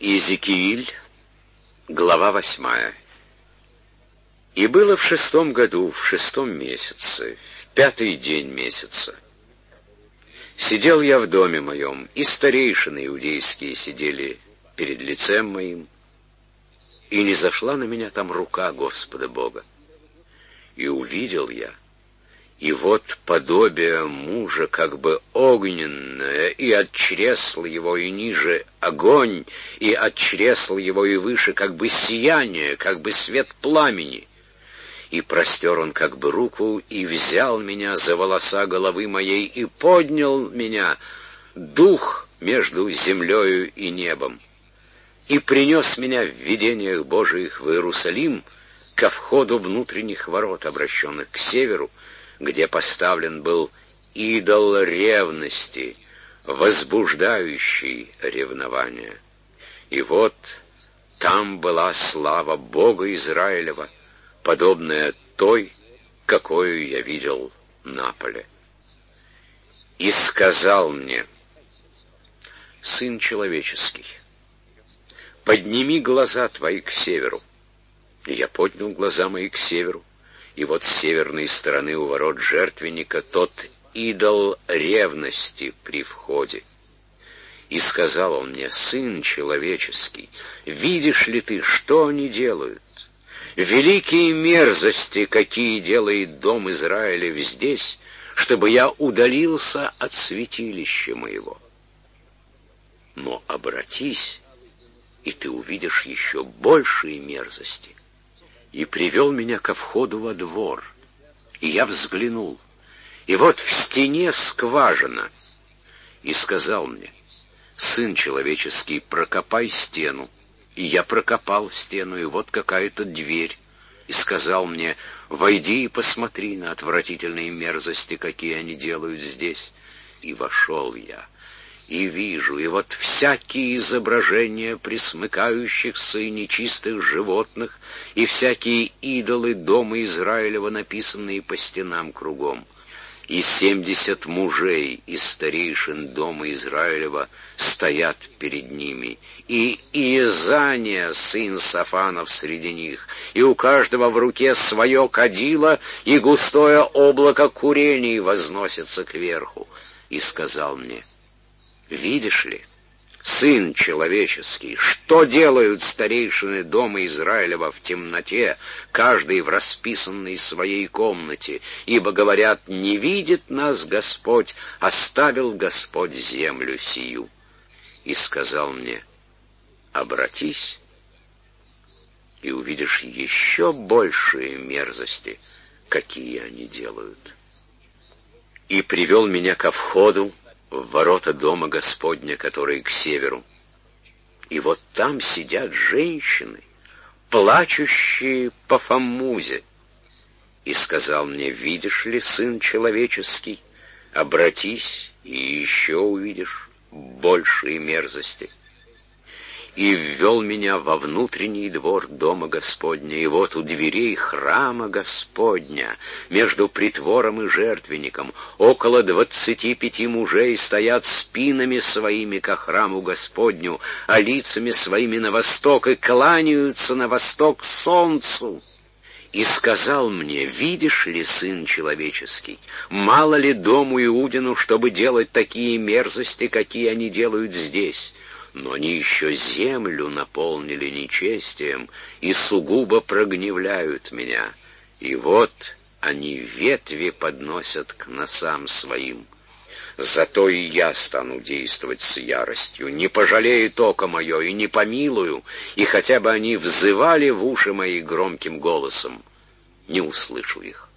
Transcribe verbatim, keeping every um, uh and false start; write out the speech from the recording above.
Иезекииль, глава восьмая. «И было в шестом году, в шестом месяце, в пятый день месяца. Сидел я в доме моем, и старейшины иудейские сидели перед лицем моим, и не зашла на меня там рука Господа Бога. И увидел я, и вот подобие мужа, как бы огненное, и от чресла его и ниже огонь, и от чресла его и выше, как бы сияние, как бы свет пламени. И простер он как бы руку, и взял меня за волоса головы моей, и поднял меня, дух между землею и небом, и принес меня в видениях Божиих в Иерусалим, ко входу внутренних ворот, обращенных к северу, где поставлен был идол ревности, возбуждающий ревнование. И вот там была слава Бога Израилева, подобная той, какую я видел на поле. И сказал мне: «Сын человеческий, подними глаза твои к северу». И я поднял глаза мои к северу, и вот с северной стороны у ворот жертвенника тот идол ревности при входе. И сказал он мне: «Сын человеческий, видишь ли ты, что они делают? Великие мерзости, какие делает дом Израилев здесь, чтобы я удалился от святилища моего. Но обратись, и ты увидишь еще большие мерзости». И привел меня ко входу во двор, и я взглянул, и вот в стене скважина. И сказал мне: «Сын человеческий, прокопай стену». И я прокопал стену, и вот какая-то дверь. И сказал мне: «Войди и посмотри на отвратительные мерзости, какие они делают здесь». И вошел я, и вижу, и вот всякие изображения пресмыкающихся и нечистых животных, и всякие идолы дома Израилева, написанные по стенам кругом. И семьдесят мужей из старейшин дома Израилева стоят перед ними, и Иезания, сын Сафанов, среди них, и у каждого в руке свое кадило, и густое облако курений возносится кверху. И сказал мне: «Видишь ли, сын человеческий, что делают старейшины дома Израилева в темноте, каждый в расписанной своей комнате, ибо говорят: не видит нас Господь, оставил Господь землю сию». И сказал мне: «Обратись, и увидишь еще большие мерзости, какие они делают». И привел меня ко входу в ворота дома Господня, которые к северу. И вот там сидят женщины, плачущие по Фаммузе. И сказал мне: «Видишь ли, сын человеческий, обратись, и еще увидишь большие мерзости». И ввел меня во внутренний двор дома Господня, и вот у дверей храма Господня, между притвором и жертвенником, около двадцати пяти мужей стоят спинами своими ко храму Господню, а лицами своими на восток, и кланяются на восток солнцу. И сказал мне: «Видишь ли, сын человеческий, мало ли дому Иудину, чтобы делать такие мерзости, какие они делают здесь? Но они еще землю наполнили нечестием и сугубо прогневляют меня. И вот они ветви подносят к носам своим. Зато и я стану действовать с яростью, не пожалеет око мое и не помилую, и хотя бы они взывали в уши мои громким голосом, не услышу их».